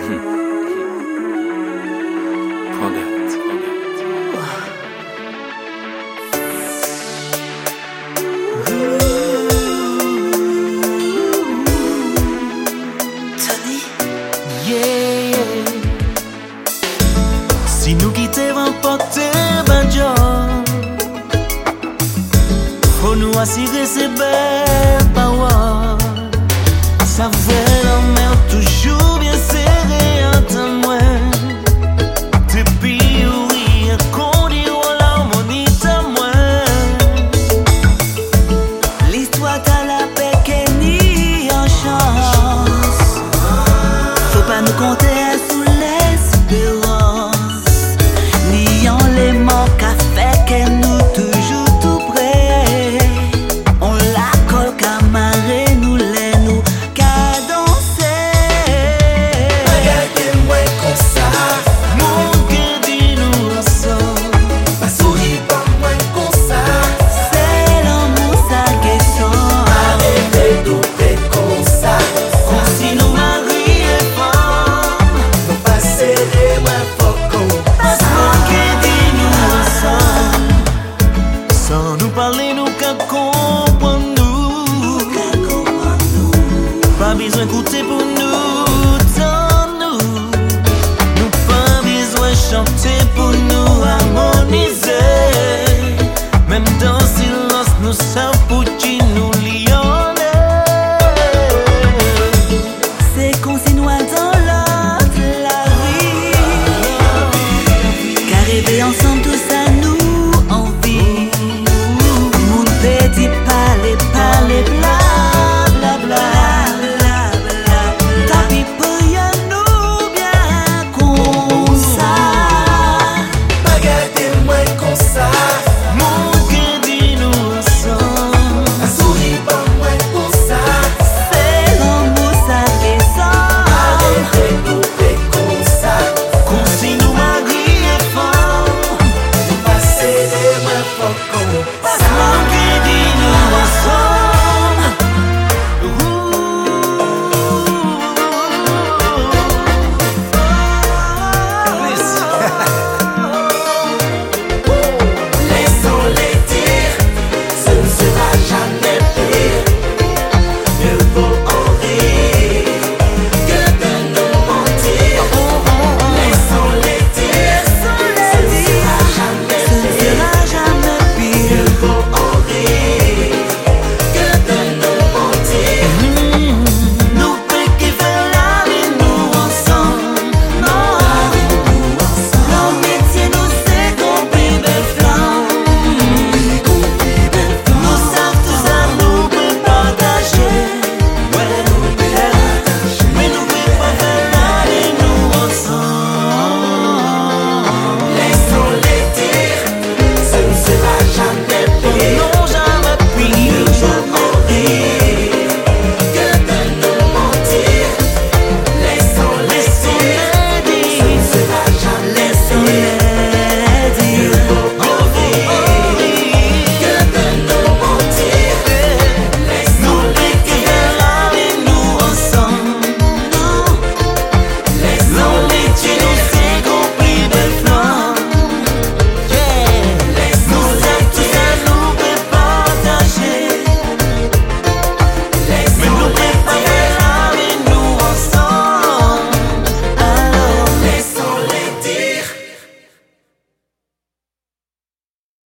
Si nous quittons remporter ben faut nous assurer ces belles paroles. Ça fait la mer toujours bien serré entre moi. Depuis où rire qu'on dit l'harmonie de moi. L'histoire t'a la paix qu'elle n'y en chance. Faut pas nous compter sous l'espérance. Niant les manques à faire qu'elle nous toujours tout près. On la colle qu'à marrer nous les nous qu'à danser. Regardez-moi comme ça. Mon cœur dit nous ensemble. Pas sourire pas moins comme ça. C'est l'amour ça question. Arrêtez de douter comme ça. Comme si nous marions pas. Nous passer les mains focaux. Mon cœur dit nous ensemble. Sans nous parler nous qu'à comprendre nous. Pas besoin de